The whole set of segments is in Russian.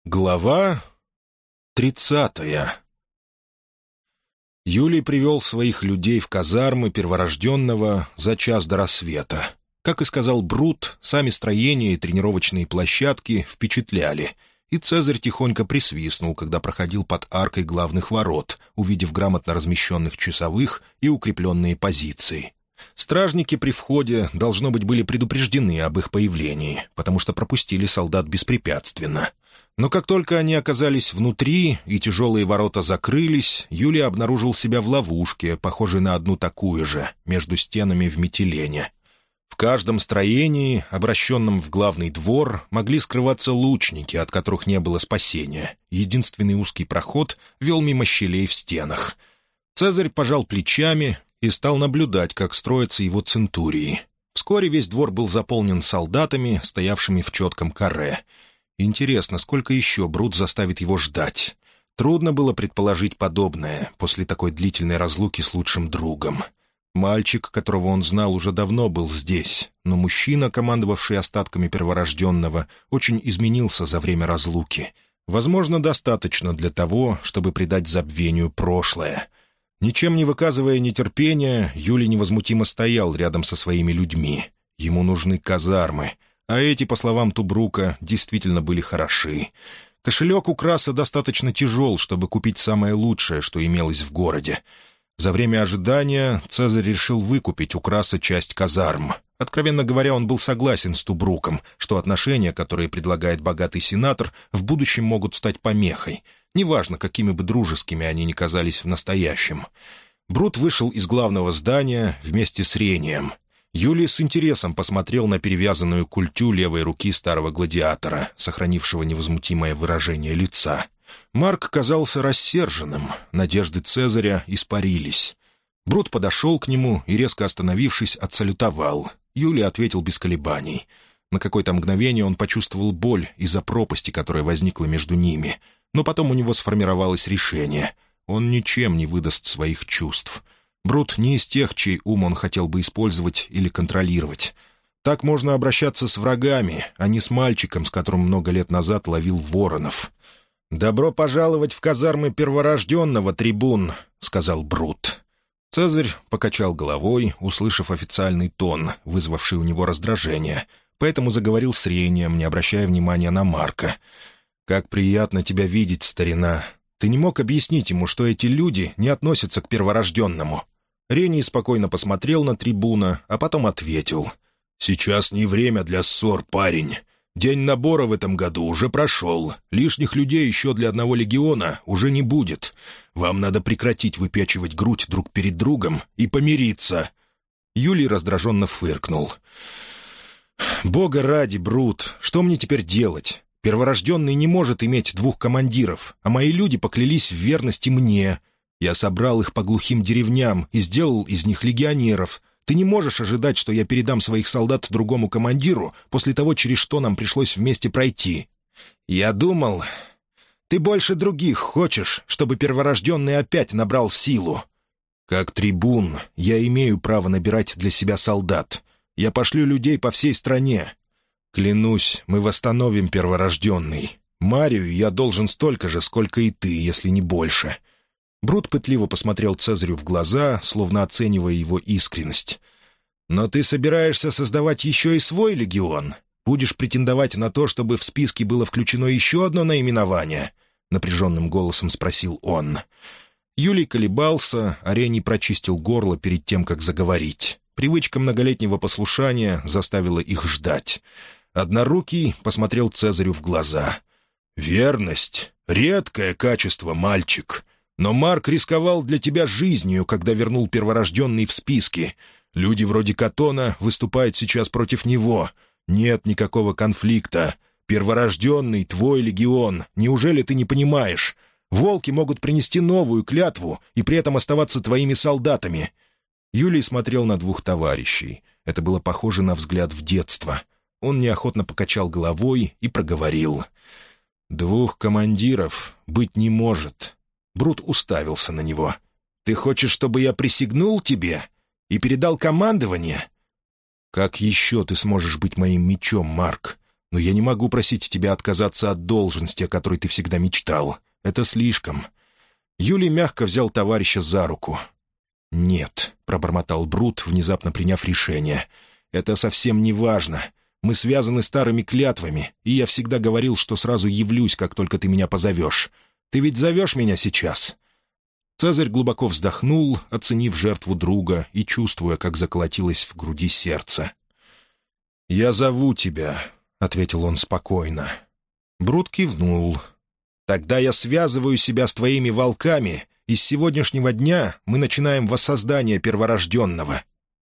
Глава 30. Юлий привел своих людей в казармы Перворожденного за час до рассвета. Как и сказал Брут, сами строения и тренировочные площадки впечатляли, и Цезарь тихонько присвистнул, когда проходил под аркой главных ворот, увидев грамотно размещенных часовых и укрепленные позиции. Стражники при входе, должно быть, были предупреждены об их появлении, потому что пропустили солдат беспрепятственно. Но как только они оказались внутри и тяжелые ворота закрылись, Юлий обнаружил себя в ловушке, похожей на одну такую же, между стенами в Митилене. В каждом строении, обращенном в главный двор, могли скрываться лучники, от которых не было спасения. Единственный узкий проход вел мимо щелей в стенах. Цезарь пожал плечами и стал наблюдать, как строятся его центурии. Вскоре весь двор был заполнен солдатами, стоявшими в четком каре. Интересно, сколько еще Брут заставит его ждать? Трудно было предположить подобное после такой длительной разлуки с лучшим другом. Мальчик, которого он знал, уже давно был здесь, но мужчина, командовавший остатками Перворожденного, очень изменился за время разлуки. Возможно, достаточно для того, чтобы придать забвению прошлое. Ничем не выказывая нетерпения, Юлий невозмутимо стоял рядом со своими людьми. Ему нужны казармы, а эти, по словам Тубрука, действительно были хороши. Кошелек у Краса достаточно тяжел, чтобы купить самое лучшее, что имелось в городе. За время ожидания Цезарь решил выкупить у Краса часть казарм. Откровенно говоря, он был согласен с Тубруком, что отношения, которые предлагает богатый сенатор, в будущем могут стать помехой. Неважно, какими бы дружескими они ни казались в настоящем. Брут вышел из главного здания вместе с Рением. Юлий с интересом посмотрел на перевязанную культю левой руки старого гладиатора, сохранившего невозмутимое выражение лица. Марк казался рассерженным, надежды Цезаря испарились. Брут подошел к нему и, резко остановившись, отсалютовал. Юлий ответил без колебаний. На какое-то мгновение он почувствовал боль из-за пропасти, которая возникла между ними. Но потом у него сформировалось решение. Он ничем не выдаст своих чувств. Брут не из тех, чей ум он хотел бы использовать или контролировать. Так можно обращаться с врагами, а не с мальчиком, с которым много лет назад ловил воронов. «Добро пожаловать в казармы Перворожденного, трибун», — сказал Брут. Цезарь покачал головой, услышав официальный тон, вызвавший у него раздражение, поэтому заговорил с Рением, не обращая внимания на Марка. «Как приятно тебя видеть, старина. Ты не мог объяснить ему, что эти люди не относятся к Перворожденному?» Рений спокойно посмотрел на трибуна, а потом ответил. «Сейчас не время для ссор, парень. День набора в этом году уже прошел. Лишних людей еще для одного легиона уже не будет. Вам надо прекратить выпячивать грудь друг перед другом и помириться». Юлий раздраженно фыркнул. «Бога ради, Брут, что мне теперь делать? Перворожденный не может иметь двух командиров, а мои люди поклялись в верности мне. Я собрал их по глухим деревням и сделал из них легионеров. Ты не можешь ожидать, что я передам своих солдат другому командиру после того, через что нам пришлось вместе пройти. Я думал, ты больше других хочешь, чтобы Перворожденный опять набрал силу. Как трибун я имею право набирать для себя солдат. Я пошлю людей по всей стране. Клянусь, мы восстановим Перворожденный. Марию я должен столько же, сколько и ты, если не больше». Брут пытливо посмотрел Цезарю в глаза, словно оценивая его искренность. «Но ты собираешься создавать еще и свой легион? Будешь претендовать на то, чтобы в списке было включено еще одно наименование?» — напряженным голосом спросил он. Юлий колебался, а Рений прочистил горло перед тем, как заговорить. Привычка многолетнего послушания заставила их ждать. Однорукий посмотрел Цезарю в глаза. «Верность — редкое качество, мальчик. Но Марк рисковал для тебя жизнью, когда вернул Перворожденный в списки. Люди вроде Катона выступают сейчас против него. Нет никакого конфликта. Перворожденный — твой легион. Неужели ты не понимаешь? Волки могут принести новую клятву и при этом оставаться твоими солдатами». Юлий смотрел на двух товарищей. Это было похоже на взгляд в детство. Он неохотно покачал головой и проговорил. «Двух командиров быть не может». Брут уставился на него. «Ты хочешь, чтобы я присягнул тебе и передал командование?» «Как еще ты сможешь быть моим мечом, Марк? Но я не могу просить тебя отказаться от должности, о которой ты всегда мечтал. Это слишком». Юлий мягко взял товарища за руку. «Нет», — пробормотал Брут, внезапно приняв решение. «Это совсем не важно. Мы связаны старыми клятвами, и я всегда говорил, что сразу явлюсь, как только ты меня позовешь. Ты ведь зовешь меня сейчас?» Цезарь глубоко вздохнул, оценив жертву друга и чувствуя, как заколотилось в груди сердце. «Я зову тебя», — ответил он спокойно. Брут кивнул. «Тогда я связываю себя с твоими волками, и с сегодняшнего дня мы начинаем воссоздание перворожденного».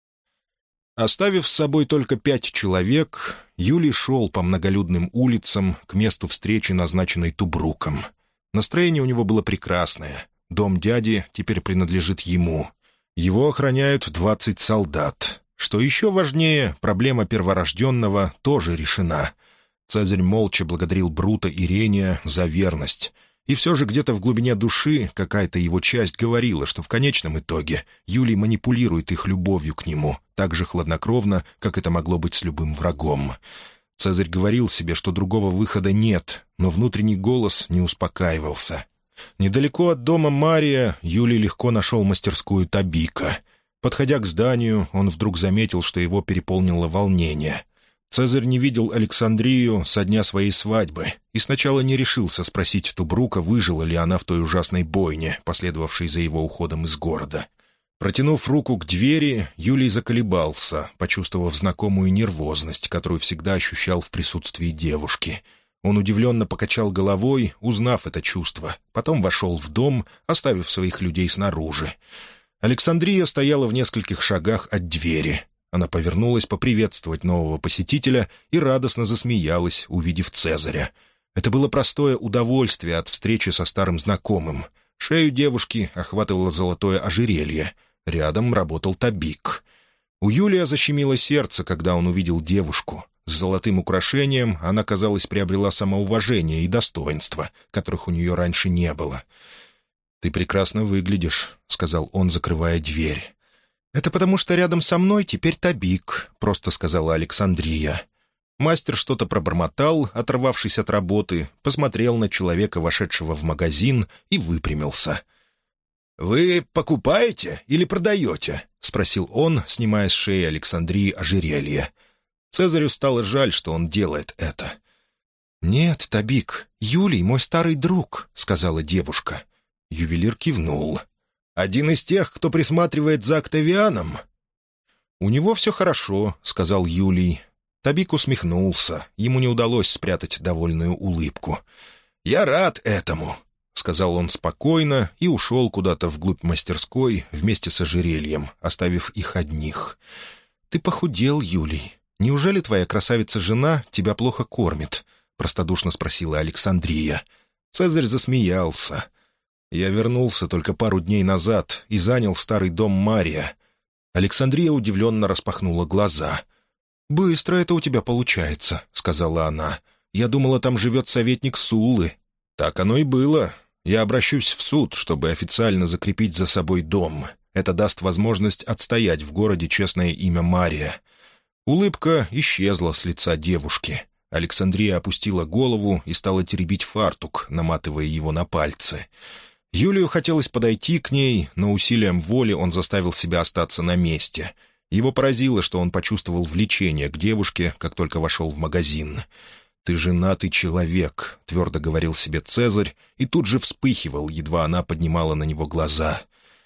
Оставив с собой только 5 человек, Юлий шел по многолюдным улицам к месту встречи, назначенной Тубруком. Настроение у него было прекрасное. Дом дяди теперь принадлежит ему. Его охраняют 20 солдат. Что еще важнее, проблема перворожденного тоже решена. Цезарь молча благодарил Брута и Рения за верность. И все же где-то в глубине души какая-то его часть говорила, что в конечном итоге Юлий манипулирует их любовью к нему, так же хладнокровно, как это могло быть с любым врагом. Цезарь говорил себе, что другого выхода нет, но внутренний голос не успокаивался. Недалеко от дома Мария Юлий легко нашел мастерскую Табика. Подходя к зданию, он вдруг заметил, что его переполнило волнение. Цезарь не видел Александрию со дня своей свадьбы и сначала не решился спросить Тубрука, выжила ли она в той ужасной бойне, последовавшей за его уходом из города. Протянув руку к двери, Юлий заколебался, почувствовав знакомую нервозность, которую всегда ощущал в присутствии девушки. Он удивленно покачал головой, узнав это чувство, потом вошел в дом, оставив своих людей снаружи. Александрия стояла в нескольких шагах от двери. Она повернулась поприветствовать нового посетителя и радостно засмеялась, увидев Цезаря. Это было простое удовольствие от встречи со старым знакомым. Шею девушки охватывало золотое ожерелье. Рядом работал Табик. У Юлия защемило сердце, когда он увидел девушку. С золотым украшением она, казалось, приобрела самоуважение и достоинство, которых у нее раньше не было. «Ты прекрасно выглядишь», — сказал он, закрывая дверь. «Это потому, что рядом со мной теперь Табик», — просто сказала Александрия. Мастер что-то пробормотал, оторвавшись от работы, посмотрел на человека, вошедшего в магазин, и выпрямился. «Вы покупаете или продаете?» — спросил он, снимая с шеи Александрии ожерелье. Цезарю стало жаль, что он делает это. «Нет, Табик, Юлий мой старый друг», — сказала девушка. Ювелир кивнул. «Один из тех, кто присматривает за Октавианом?» «У него все хорошо», — сказал Юлий. Табик усмехнулся. Ему не удалось спрятать довольную улыбку. «Я рад этому», — сказал он спокойно и ушел куда-то вглубь мастерской вместе с ожерельем, оставив их одних. «Ты похудел, Юлий. Неужели твоя красавица-жена тебя плохо кормит?» — простодушно спросила Александрия. Цезарь засмеялся. «Я вернулся только пару дней назад и занял старый дом Мария». Александрия удивленно распахнула глаза. «Быстро это у тебя получается», — сказала она. «Я думала, там живет советник Суллы». «Так оно и было. Я обращусь в суд, чтобы официально закрепить за собой дом. Это даст возможность отстоять в городе честное имя Мария». Улыбка исчезла с лица девушки. Александрия опустила голову и стала теребить фартук, наматывая его на пальцы. Юлию хотелось подойти к ней, но усилием воли он заставил себя остаться на месте. Его поразило, что он почувствовал влечение к девушке, как только вошел в магазин. «Ты женатый человек», — твердо говорил себе Цезарь, и тут же вспыхивал, едва она поднимала на него глаза.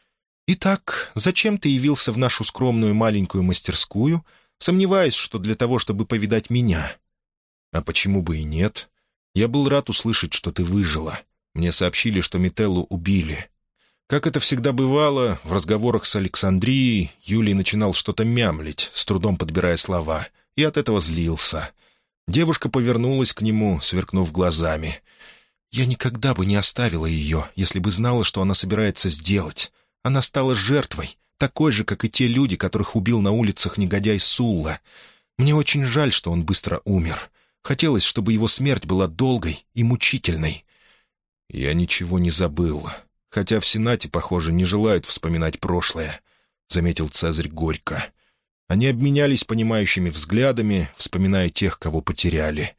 «Итак, зачем ты явился в нашу скромную маленькую мастерскую? Сомневаюсь, что для того, чтобы повидать меня». «А почему бы и нет? Я был рад услышать, что ты выжила. Мне сообщили, что Метеллу убили». Как это всегда бывало, в разговорах с Александрией Юлий начинал что-то мямлить, с трудом подбирая слова, и от этого злился. Девушка повернулась к нему, сверкнув глазами. «Я никогда бы не оставила ее, если бы знала, что она собирается сделать. Она стала жертвой, такой же, как и те люди, которых убил на улицах негодяй Сулла. Мне очень жаль, что он быстро умер. Хотелось, чтобы его смерть была долгой и мучительной». «Я ничего не забыл, хотя в Сенате, похоже, не желают вспоминать прошлое», — заметил Цезарь горько. Они обменялись понимающими взглядами, вспоминая тех, кого потеряли.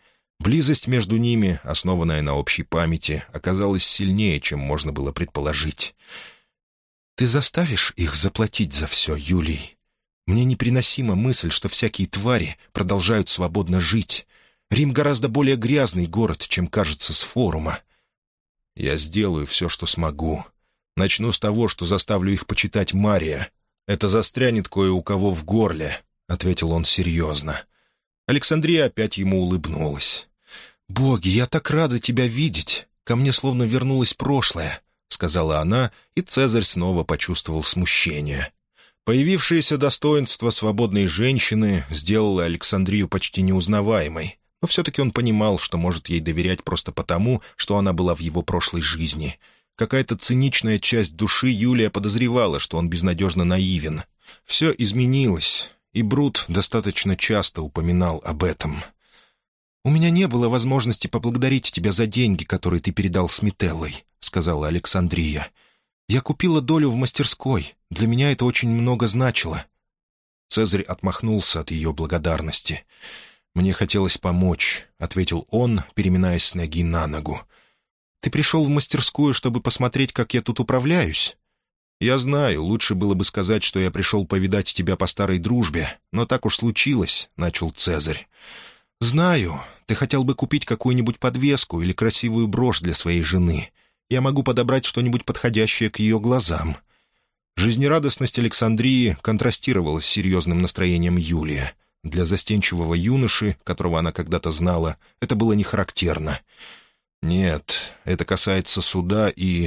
Близость между ними, основанная на общей памяти, оказалась сильнее, чем можно было предположить. «Ты заставишь их заплатить за все, Юлий? Мне непереносима мысль, что всякие твари продолжают свободно жить. Рим гораздо более грязный город, чем кажется с форума. Я сделаю все, что смогу. Начну с того, что заставлю их почитать Мария. Это застрянет кое у кого в горле», — ответил он серьезно. Александрия опять ему улыбнулась. «Боги, я так рада тебя видеть! Ко мне словно вернулось прошлое», — сказала она, и Цезарь снова почувствовал смущение. Появившееся достоинство свободной женщины сделало Александрию почти неузнаваемой, но все-таки он понимал, что может ей доверять просто потому, что она была в его прошлой жизни. Какая-то циничная часть души Юлия подозревала, что он безнадежно наивен. Все изменилось, и Брут достаточно часто упоминал об этом. «У меня не было возможности поблагодарить тебя за деньги, которые ты передал с Метеллой», — сказала Александрия. «Я купила долю в мастерской. Для меня это очень много значило». Цезарь отмахнулся от ее благодарности. «Мне хотелось помочь», — ответил он, переминаясь с ноги на ногу. «Ты пришел в мастерскую, чтобы посмотреть, как я тут управляюсь?» «Я знаю, лучше было бы сказать, что я пришел повидать тебя по старой дружбе, но так уж случилось», — начал Цезарь. «Знаю, ты хотел бы купить какую-нибудь подвеску или красивую брошь для своей жены. Я могу подобрать что-нибудь подходящее к ее глазам». Жизнерадостность Александрии контрастировала с серьезным настроением Юлия. Для застенчивого юноши, которого она когда-то знала, это было не характерно. «Нет, это касается суда и...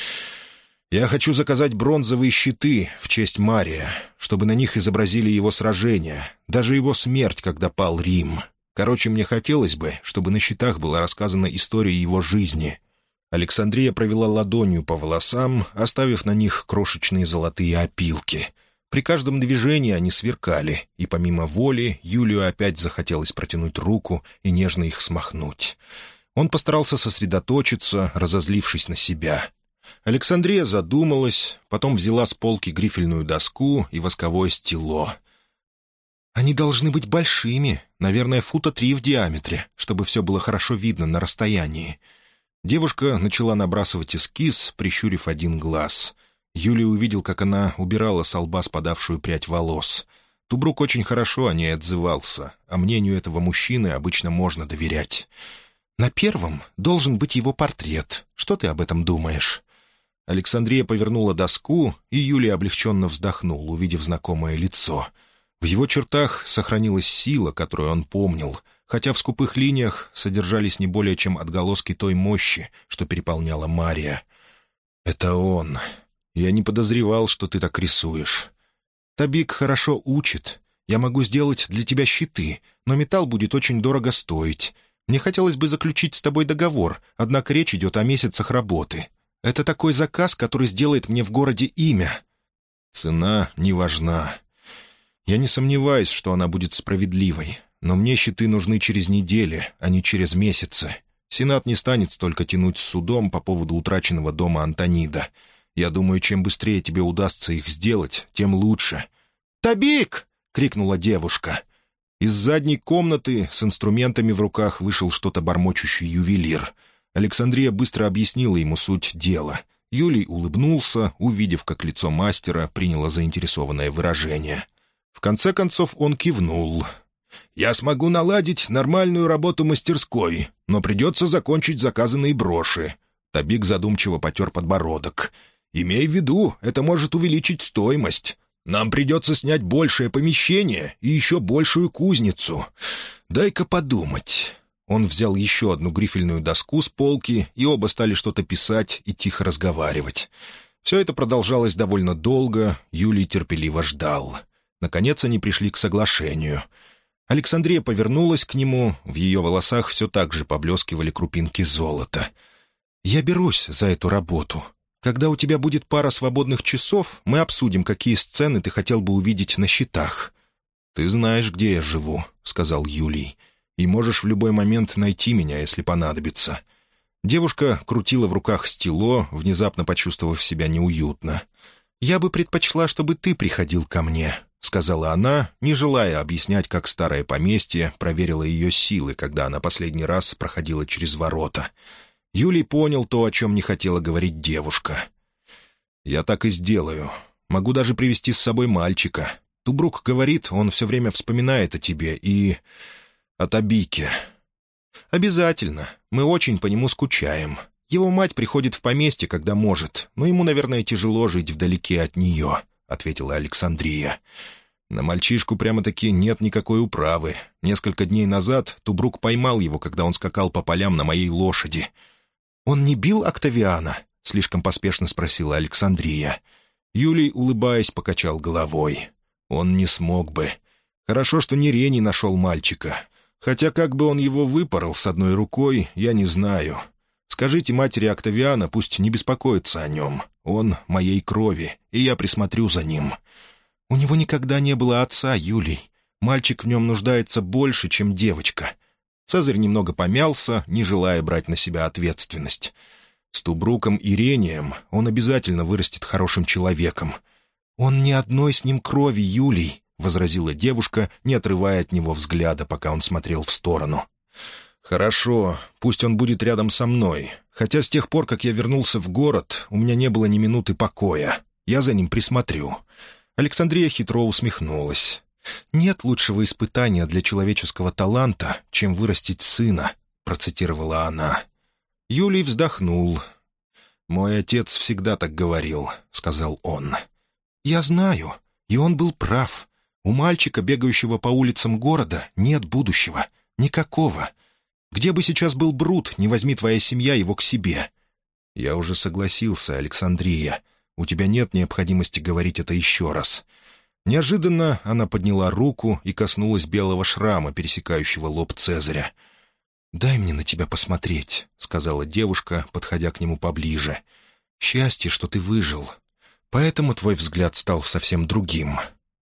Я хочу заказать бронзовые щиты в честь Мария, чтобы на них изобразили его сражение, даже его смерть, когда пал Рим. Короче, мне хотелось бы, чтобы на щитах была рассказана история его жизни». Александрия провела ладонью по волосам, оставив на них крошечные золотые опилки. При каждом движении они сверкали, и помимо воли Юлию опять захотелось протянуть руку и нежно их смахнуть. Он постарался сосредоточиться, разозлившись на себя. Александрия задумалась, потом взяла с полки грифельную доску и восковое стело. «Они должны быть большими, наверное, 3 фута в диаметре, чтобы все было хорошо видно на расстоянии». Девушка начала набрасывать эскиз, прищурив один глаз. Юлия увидел, как она убирала со лба спадавшую прядь волос. Тубрук очень хорошо о ней отзывался, а мнению этого мужчины обычно можно доверять. «На первом должен быть его портрет. Что ты об этом думаешь?» Александрия повернула доску, и Юлия облегченно вздохнул, увидев знакомое лицо. В его чертах сохранилась сила, которую он помнил, хотя в скупых линиях содержались не более чем отголоски той мощи, что переполняла Мария. «Это он. Я не подозревал, что ты так рисуешь. Табик хорошо учит. Я могу сделать для тебя щиты, но металл будет очень дорого стоить. Мне хотелось бы заключить с тобой договор, однако речь идет о месяцах работы. Это такой заказ, который сделает мне в городе имя». «Цена не важна. Я не сомневаюсь, что она будет справедливой. Но мне щиты нужны через недели, а не через месяцы. Сенат не станет столько тянуть с судом по поводу утраченного дома Антонида. Я думаю, чем быстрее тебе удастся их сделать, тем лучше». «Табик!» — крикнула девушка. Из задней комнаты с инструментами в руках вышел что-то бормочущий ювелир. Александрия быстро объяснила ему суть дела. Юлий улыбнулся, увидев, как лицо мастера приняло заинтересованное выражение. В конце концов он кивнул. «Я смогу наладить нормальную работу мастерской, но придется закончить заказанные броши». Табик задумчиво потер подбородок. «Имей в виду, это может увеличить стоимость. Нам придется снять большее помещение и еще большую кузницу. Дай-ка подумать». Он взял еще одну грифельную доску с полки, и оба стали что-то писать и тихо разговаривать. Все это продолжалось довольно долго, Юлий терпеливо ждал. Наконец они пришли к соглашению. Александрия повернулась к нему, в ее волосах все так же поблескивали крупинки золота. «Я берусь за эту работу. Когда у тебя будет пара свободных часов, мы обсудим, какие сцены ты хотел бы увидеть на щитах». «Ты знаешь, где я живу», — сказал Юлий, «и можешь в любой момент найти меня, если понадобится». Девушка крутила в руках стело, внезапно почувствовав себя неуютно. «Я бы предпочла, чтобы ты приходил ко мне. — сказала она, не желая объяснять, как старое поместье проверило ее силы, когда она последний раз проходила через ворота. Юлий понял то, о чем не хотела говорить девушка. «Я так и сделаю. Могу даже привести с собой мальчика. Тубрук говорит, он все время вспоминает о тебе и... о Табике». «Обязательно. Мы очень по нему скучаем. Его мать приходит в поместье, когда может, но ему, наверное, тяжело жить вдалеке от нее», — ответила Александрия. «На мальчишку прямо-таки нет никакой управы. Несколько дней назад Тубрук поймал его, когда он скакал по полям на моей лошади». «Он не бил Октавиана?» — слишком поспешно спросила Александрия. Юлий, улыбаясь, покачал головой. «Он не смог бы. Хорошо, что Нерений нашел мальчика. Хотя как бы он его выпорол с одной рукой, я не знаю. Скажите матери Октавиана, пусть не беспокоится о нем. Он моей крови, и я присмотрю за ним». «У него никогда не было отца, Юлий. Мальчик в нем нуждается больше, чем девочка». Цезарь немного помялся, не желая брать на себя ответственность. «С Тубруком и Рением он обязательно вырастет хорошим человеком». «Он ни одной с ним крови, Юлий», — возразила девушка, не отрывая от него взгляда, пока он смотрел в сторону. «Хорошо, пусть он будет рядом со мной. Хотя с тех пор, как я вернулся в город, у меня не было ни минуты покоя. Я за ним присмотрю». Александрия хитро усмехнулась. «Нет лучшего испытания для человеческого таланта, чем вырастить сына», — процитировала она. Юлий вздохнул. «Мой отец всегда так говорил», — сказал он. «Я знаю, и он был прав. У мальчика, бегающего по улицам города, нет будущего. Никакого. Где бы сейчас был Брут, не возьми твоя семья его к себе». «Я уже согласился, Александрия. У тебя нет необходимости говорить это еще раз». Неожиданно она подняла руку и коснулась белого шрама, пересекающего лоб Цезаря. «Дай мне на тебя посмотреть», — сказала девушка, подходя к нему поближе. «Счастье, что ты выжил. Поэтому твой взгляд стал совсем другим».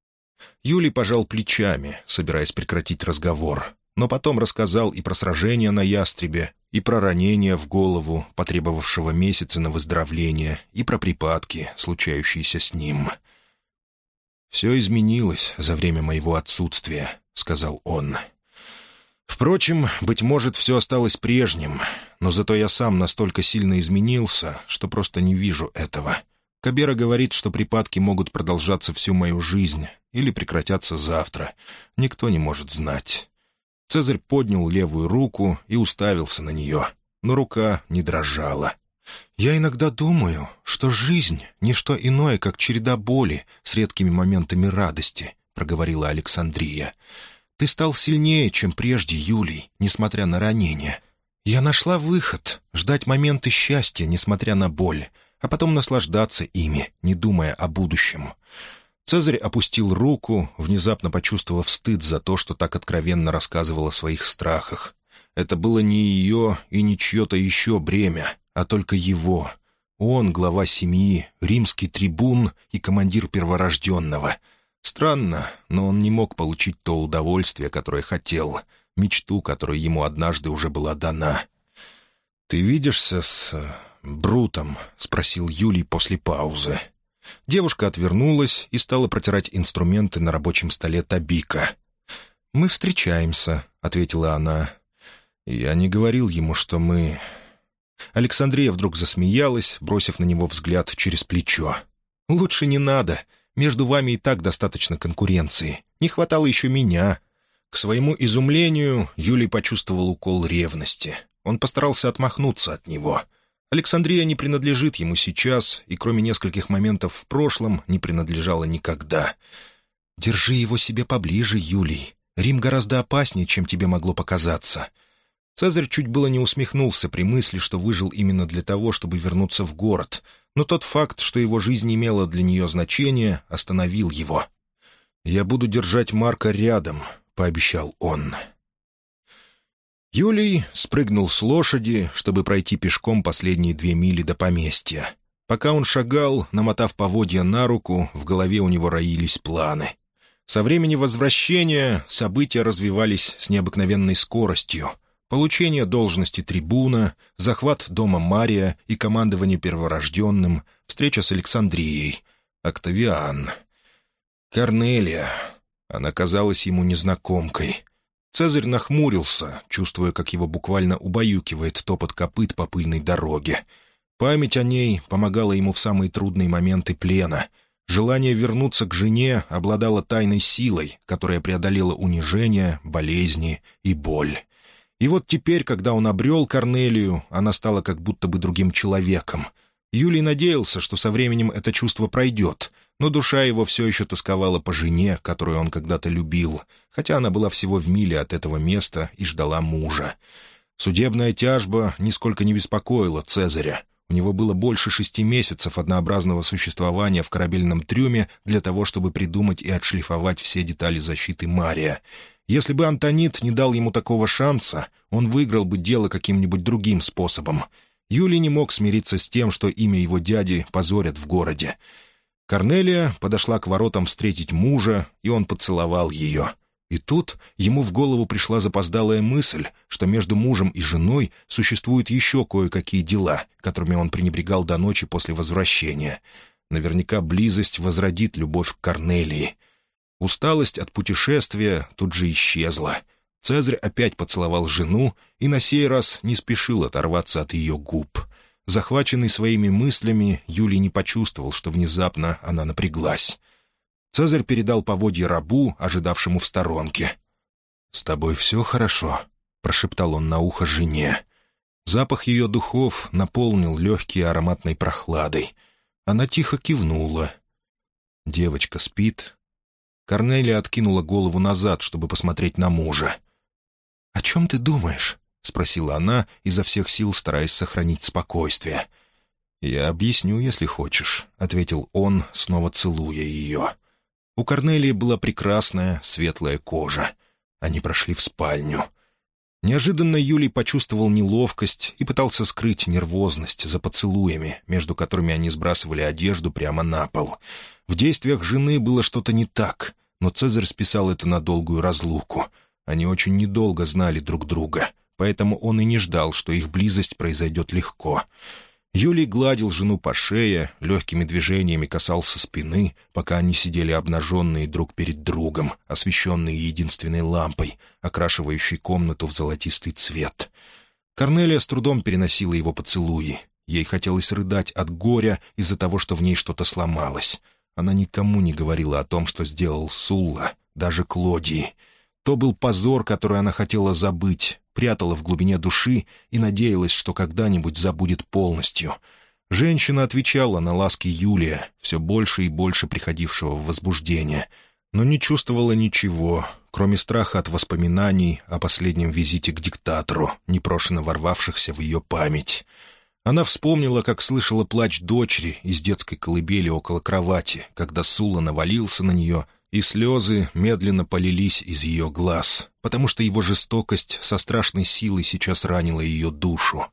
Юлий пожал плечами, собираясь прекратить разговор, но потом рассказал и про сражение на ястребе, и про ранение в голову, потребовавшего месяца на выздоровление, и про припадки, случающиеся с ним. «Все изменилось за время моего отсутствия», — сказал он. «Впрочем, быть может, все осталось прежним, но зато я сам настолько сильно изменился, что просто не вижу этого. Кабера говорит, что припадки могут продолжаться всю мою жизнь или прекратятся завтра. Никто не может знать». Цезарь поднял левую руку и уставился на нее, но рука не дрожала. «Я иногда думаю, что жизнь — не что иное, как череда боли с редкими моментами радости», — проговорила Александрия. «Ты стал сильнее, чем прежде, Юлий, несмотря на ранение. Я нашла выход — ждать моменты счастья, несмотря на боль, а потом наслаждаться ими, не думая о будущем». Цезарь опустил руку, внезапно почувствовав стыд за то, что так откровенно рассказывал о своих страхах. Это было не ее и не чье-то еще бремя, а только его. Он, глава семьи, римский трибун и командир перворожденного. Странно, но он не мог получить то удовольствие, которое хотел, мечту, которая ему однажды уже была дана. «Ты видишься с Брутом?» — спросил Юлий после паузы. Девушка отвернулась и стала протирать инструменты на рабочем столе Табика. «Мы встречаемся», — ответила она. «Я не говорил ему, что мы...» Александрия вдруг засмеялась, бросив на него взгляд через плечо. «Лучше не надо. Между вами и так достаточно конкуренции. Не хватало еще меня». К своему изумлению Юлий почувствовал укол ревности. Он постарался отмахнуться от него. Александрия не принадлежит ему сейчас, и кроме нескольких моментов в прошлом не принадлежала никогда. «Держи его себе поближе, Юлий. Рим гораздо опаснее, чем тебе могло показаться». Цезарь чуть было не усмехнулся при мысли, что выжил именно для того, чтобы вернуться в город, но тот факт, что его жизнь имела для нее значение, остановил его. «Я буду держать Марка рядом», — пообещал он. Юлий спрыгнул с лошади, чтобы пройти пешком последние 2 мили до поместья. Пока он шагал, намотав поводья на руку, в голове у него роились планы. Со времени возвращения события развивались с необыкновенной скоростью. Получение должности трибуна, захват дома Мария и командование перворожденным, встреча с Александрией, Октавиан. Корнелия. Она казалась ему незнакомкой. Цезарь нахмурился, чувствуя, как его буквально убаюкивает топот копыт по пыльной дороге. Память о ней помогала ему в самые трудные моменты плена. Желание вернуться к жене обладало тайной силой, которая преодолела унижение, болезни и боль. И вот теперь, когда он обрел Корнелию, она стала как будто бы другим человеком. Юлий надеялся, что со временем это чувство пройдет, но душа его все еще тосковала по жене, которую он когда-то любил, хотя она была всего в миле от этого места и ждала мужа. Судебная тяжба нисколько не беспокоила Цезаря. У него было больше 6 месяцев однообразного существования в корабельном трюме для того, чтобы придумать и отшлифовать все детали защиты Мария. Если бы Антонит не дал ему такого шанса, он выиграл бы дело каким-нибудь другим способом. Юлий не мог смириться с тем, что имя его дяди позорят в городе. Корнелия подошла к воротам встретить мужа, и он поцеловал ее. И тут ему в голову пришла запоздалая мысль, что между мужем и женой существуют еще кое-какие дела, которыми он пренебрегал до ночи после возвращения. Наверняка близость возродит любовь к Корнелии. Усталость от путешествия тут же исчезла. Цезарь опять поцеловал жену и на сей раз не спешил оторваться от ее губ. Захваченный своими мыслями, Юлий не почувствовал, что внезапно она напряглась. Цезарь передал поводья рабу, ожидавшему в сторонке. «С тобой все хорошо?» — прошептал он на ухо жене. Запах ее духов наполнил легкие ароматной прохладой. Она тихо кивнула. «Девочка спит?» Корнелия откинула голову назад, чтобы посмотреть на мужа. «О чем ты думаешь?» — спросила она, изо всех сил стараясь сохранить спокойствие. «Я объясню, если хочешь», — ответил он, снова целуя ее. У Корнелии была прекрасная светлая кожа. Они прошли в спальню. Неожиданно Юлий почувствовал неловкость и пытался скрыть нервозность за поцелуями, между которыми они сбрасывали одежду прямо на пол. В действиях жены было что-то не так, но Цезарь списал это на долгую разлуку. Они очень недолго знали друг друга, поэтому он и не ждал, что их близость произойдет легко. Юлий гладил жену по шее, легкими движениями касался спины, пока они сидели обнаженные друг перед другом, освещенные единственной лампой, окрашивающей комнату в золотистый цвет. Корнелия с трудом переносила его поцелуи. Ей хотелось рыдать от горя из-за того, что в ней что-то сломалось. Она никому не говорила о том, что сделал Сулла, даже Клодии. То был позор, который она хотела забыть, прятала в глубине души и надеялась, что когда-нибудь забудет полностью. Женщина отвечала на ласки Юлия, все больше и больше приходившего в возбуждение, но не чувствовала ничего, кроме страха от воспоминаний о последнем визите к диктатору, непрошено ворвавшихся в ее память. Она вспомнила, как слышала плач дочери из детской колыбели около кровати, когда Сулла навалился на нее, и слезы медленно полились из ее глаз, потому что его жестокость со страшной силой сейчас ранила ее душу.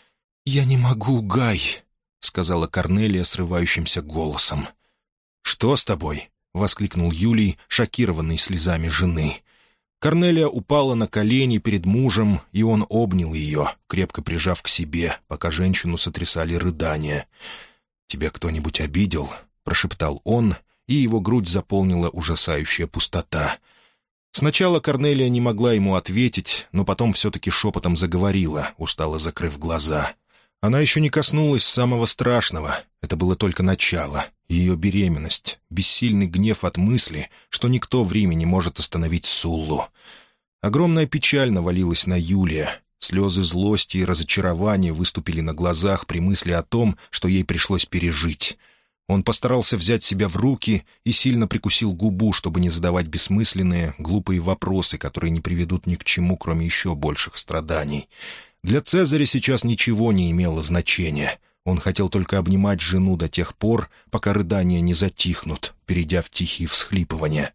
«Я не могу, Гай», — сказала Корнелия срывающимся голосом. «Что с тобой?» — воскликнул Юлий, шокированный слезами жены. Корнелия упала на колени перед мужем, и он обнял ее, крепко прижав к себе, пока женщину сотрясали рыдания. «Тебя кто-нибудь обидел?» — прошептал он, и его грудь заполнила ужасающая пустота. Сначала Корнелия не могла ему ответить, но потом все-таки шепотом заговорила, устало закрыв глаза. Она еще не коснулась самого страшного. Это было только начало. Ее беременность, бессильный гнев от мысли, что никто в Риме не может остановить Суллу. Огромная печаль навалилась на Юлия. Слезы злости и разочарования выступили на глазах при мысли о том, что ей пришлось пережить. Он постарался взять себя в руки и сильно прикусил губу, чтобы не задавать бессмысленные, глупые вопросы, которые не приведут ни к чему, кроме еще больших страданий. Для Цезаря сейчас ничего не имело значения. Он хотел только обнимать жену до тех пор, пока рыдания не затихнут, перейдя в тихие всхлипывания.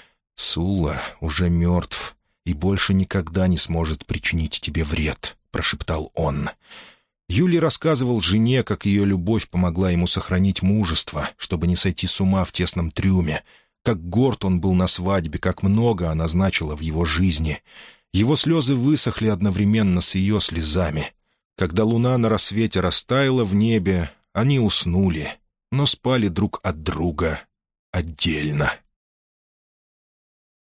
«Сулла уже мертв и больше никогда не сможет причинить тебе вред», — прошептал он. Юлий рассказывал жене, как ее любовь помогла ему сохранить мужество, чтобы не сойти с ума в тесном трюме, как горд он был на свадьбе, как много она значила в его жизни. Его слезы высохли одновременно с ее слезами. Когда луна на рассвете растаяла в небе, они уснули, но спали друг от друга отдельно.